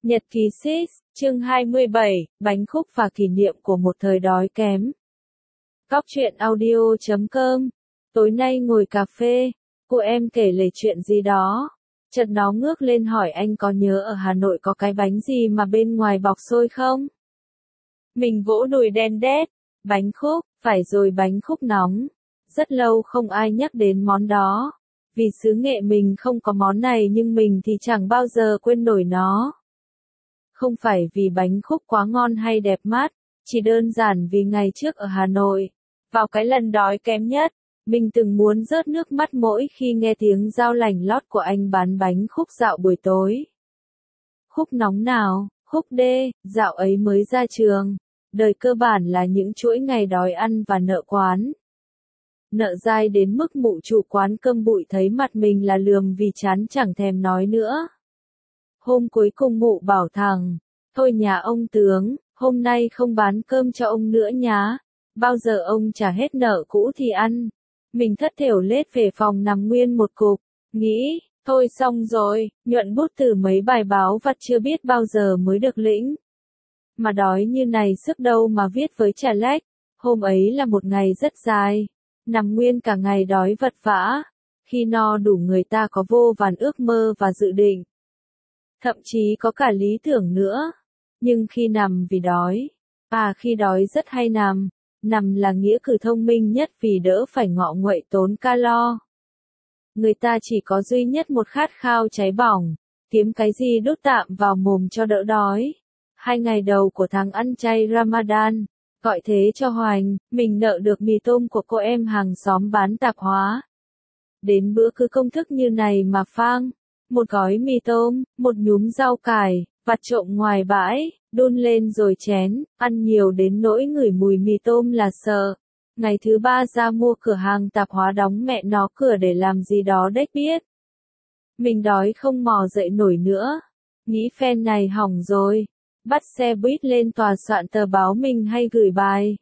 Nhật ký Sis, chương 27, bánh khúc và kỷ niệm của một thời đói kém. Cóc truyện audio.com. Tối nay ngồi cà phê, cô em kể lể chuyện gì đó. Chợt nó ngước lên hỏi anh có nhớ ở Hà Nội có cái bánh gì mà bên ngoài bọc xôi không? Mình vỗ đùi đen đét. Bánh khúc, phải rồi, bánh khúc nóng. Rất lâu không ai nhắc đến món đó. Vì xứ Nghệ mình không có món này nhưng mình thì chẳng bao giờ quên nổi nó. Không phải vì bánh khúc quá ngon hay đẹp mắt, chỉ đơn giản vì ngày trước ở Hà Nội, vào cái lần đói kém nhất, mình từng muốn rớt nước mắt mỗi khi nghe tiếng dao lành lót của anh bán bánh khúc dạo buổi tối. Khúc nóng nào, khúc đê, dạo ấy mới ra trường, đời cơ bản là những chuỗi ngày đói ăn và nợ quán. Nợ dai đến mức mụ chủ quán cơm bụi thấy mặt mình là lườm vì chán chẳng thèm nói nữa. Hôm cuối cùng mụ bảo thằng, thôi nhà ông tướng, hôm nay không bán cơm cho ông nữa nhá, bao giờ ông trả hết nợ cũ thì ăn. Mình thất thểu lết về phòng nằm nguyên một cục, nghĩ, thôi xong rồi, nhuận bút từ mấy bài báo vặt chưa biết bao giờ mới được lĩnh. Mà đói như này sức đâu mà viết với chả lách, hôm ấy là một ngày rất dài, nằm nguyên cả ngày đói vật vã, khi no đủ người ta có vô vàn ước mơ và dự định. Thậm chí có cả lý tưởng nữa. Nhưng khi nằm vì đói, khi đói rất hay nằm là nghĩa cử thông minh nhất vì đỡ phải ngọ nguậy tốn calo. Người ta chỉ có duy nhất một khát khao cháy bỏng, kiếm cái gì đút tạm vào mồm cho đỡ đói. 2 ngày đầu của tháng ăn chay Ramadan, gọi thế cho hoành, mình nợ được mì tôm của cô em hàng xóm bán tạp hóa. Đến bữa cứ công thức như này mà phang. Một gói mì tôm, một nhúm rau cải, vặt trộm ngoài bãi, đun lên rồi chén, ăn nhiều đến nỗi ngửi mùi mì tôm là sợ. Ngày thứ 3 ra mua cửa hàng tạp hóa đóng mẹ nó cửa để làm gì đó đếch biết. Mình đói không mò dậy nổi nữa. Nghĩ phen này hỏng rồi. Bắt xe buýt lên tòa soạn tờ báo mình hay gửi bài.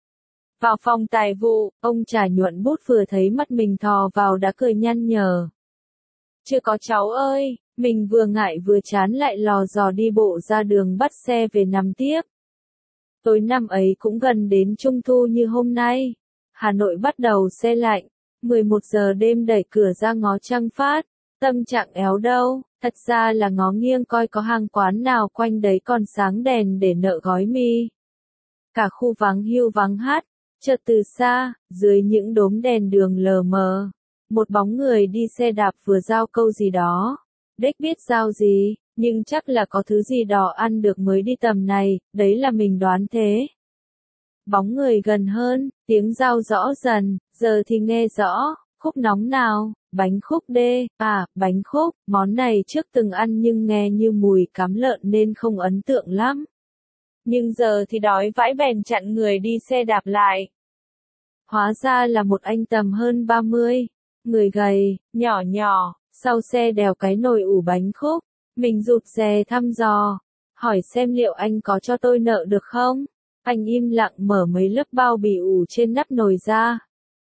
Vào phòng tài vụ, ông trả nhuận bút vừa thấy mắt mình thò vào đã cười nhăn nhở. Chưa có cháu ơi, mình vừa ngại vừa chán lại lò dò đi bộ ra đường bắt xe về nằm tiếp. Tối năm ấy cũng gần đến Trung thu như hôm nay. Hà Nội bắt đầu se lạnh, 11 giờ đêm đẩy cửa ra ngó trăng phát, tâm trạng éo đâu, thật ra là ngó nghiêng coi có hàng quán nào quanh đấy còn sáng đèn để nợ gói mì. Cả khu vắng hiu vắng hát, chợt từ xa, dưới những đốm đèn đường lờ mờ. Một bóng người đi xe đạp vừa giao câu gì đó. Đếch biết giao gì, nhưng chắc là có thứ gì đó ăn được mới đi tầm này, đấy là mình đoán thế. Bóng người gần hơn, tiếng giao rõ dần, giờ thì nghe rõ, khúc nóng nào, bánh khúc đê, bánh khúc, món này trước từng ăn nhưng nghe như mùi cám lợn nên không ấn tượng lắm. Nhưng giờ thì đói vãi bèn chặn người đi xe đạp lại. Hóa ra là một anh tầm hơn 30. Người gầy, nhỏ nhỏ, sau xe đèo cái nồi ủ bánh khúc. Mình rụt rè thăm dò, hỏi xem liệu anh có cho tôi nợ được không? Anh im lặng mở mấy lớp bao bì ủ trên nắp nồi ra.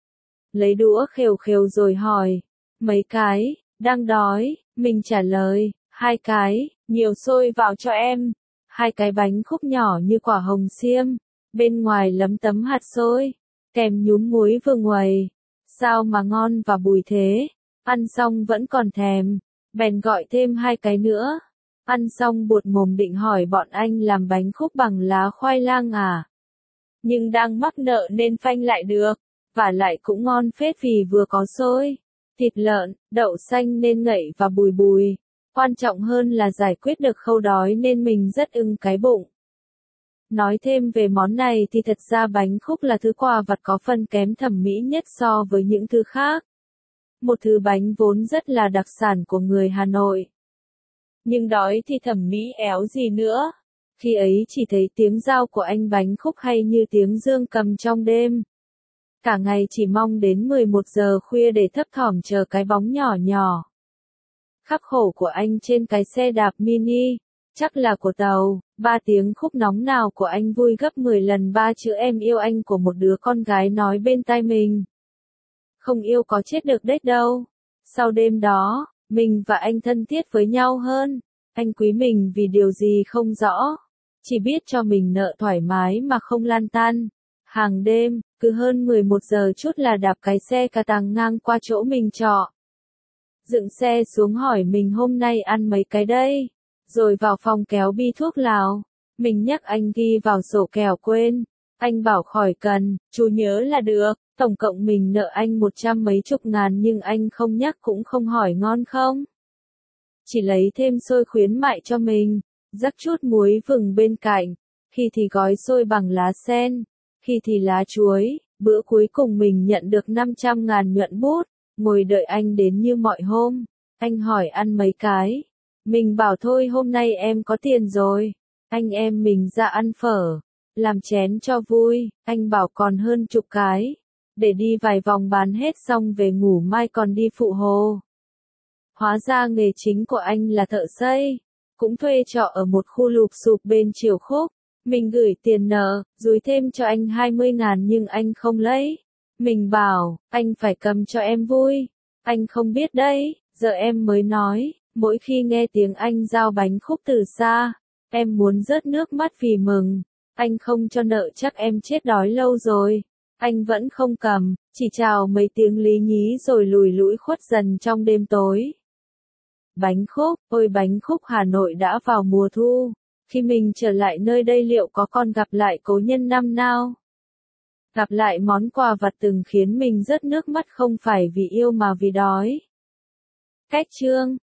Lấy đũa khều khều rồi hỏi, mấy cái, đang đói, mình trả lời, 2 cái, nhiều xôi vào cho em. 2 cái bánh khúc nhỏ như quả hồng xiêm, bên ngoài lấm tấm hạt xôi, kèm nhúm muối vừa nguầy. Sao mà ngon và bùi thế, ăn xong vẫn còn thèm, bèn gọi thêm 2 cái nữa. Ăn xong buột mồm định hỏi bọn anh làm bánh khúc bằng lá khoai lang à. Nhưng đang mắc nợ nên phanh lại được, và lại cũng ngon phết vì vừa có xôi, thịt lợn, đậu xanh nên ngậy và bùi bùi. Quan trọng hơn là giải quyết được khâu đói nên mình rất ưng cái bụng. Nói thêm về món này thì thật ra bánh khúc là thứ quà vặt có phần kém thẩm mỹ nhất so với những thứ khác. Một thứ bánh vốn rất là đặc sản của người Hà Nội. Nhưng đói thì thẩm mỹ éo gì nữa. Khi ấy chỉ thấy tiếng dao của anh bánh khúc hay như tiếng dương cầm trong đêm. Cả ngày chỉ mong đến 11 giờ khuya để thấp thỏm chờ cái bóng nhỏ nhỏ. Khắc khổ của anh trên cái xe đạp mini. Chắc là của tàu, 3 tiếng khúc nóng nào của anh vui gấp 10 lần 3 chữ em yêu anh của một đứa con gái nói bên tai mình. Không yêu có chết được đếch đâu. Sau đêm đó, mình và anh thân thiết với nhau hơn. Anh quý mình vì điều gì không rõ. Chỉ biết cho mình nợ thoải mái mà không lan tan. Hàng đêm, cứ hơn 11 giờ chút là đạp cái xe cà tàng ngang qua chỗ mình trọ. Dựng xe xuống hỏi mình hôm nay ăn mấy cái đây. Rồi vào phòng kéo bi thuốc lào. Mình nhắc anh ghi vào sổ kèo quên. Anh bảo khỏi cần, chú nhớ là được. Tổng cộng mình nợ anh 100 mấy chục ngàn nhưng anh không nhắc cũng không hỏi ngon không. Chỉ lấy thêm xôi khuyến mại cho mình, rắc chút muối vừng bên cạnh, khi thì gói xôi bằng lá sen, khi thì lá chuối. Bữa cuối cùng mình nhận được 500 ngàn nhuận bút, ngồi đợi anh đến như mọi hôm. Anh hỏi ăn mấy cái. Mình bảo thôi hôm nay em có tiền rồi. Anh em mình ra ăn phở, làm chén cho vui. Anh bảo còn hơn chục cái. Để đi vài vòng bán hết xong về ngủ mai còn đi phụ hồ. Hóa ra nghề chính của anh là thợ xây, cũng thuê trọ ở một khu lụp xụp bên Triều Khúc. Mình gửi tiền nợ, dúi thêm cho anh 20 ngàn nhưng anh không lấy. Mình bảo, anh phải cầm cho em vui. Anh không biết đấy, giờ em mới nói, mỗi khi nghe tiếng anh giao bánh khúc từ xa, em muốn rớt nước mắt vì mừng. Anh không cho nợ chắc em chết đói lâu rồi. Anh vẫn không cầm, chỉ chào mấy tiếng lý nhí rồi lùi lũi khuất dần trong đêm tối. Bánh khúc, ôi bánh khúc Hà Nội đã vào mùa thu. Khi mình trở lại nơi đây liệu có còn gặp lại cố nhân năm nào? Gặp lại món quà vặt từng khiến mình rớt nước mắt không phải vì yêu mà vì đói. Cách chương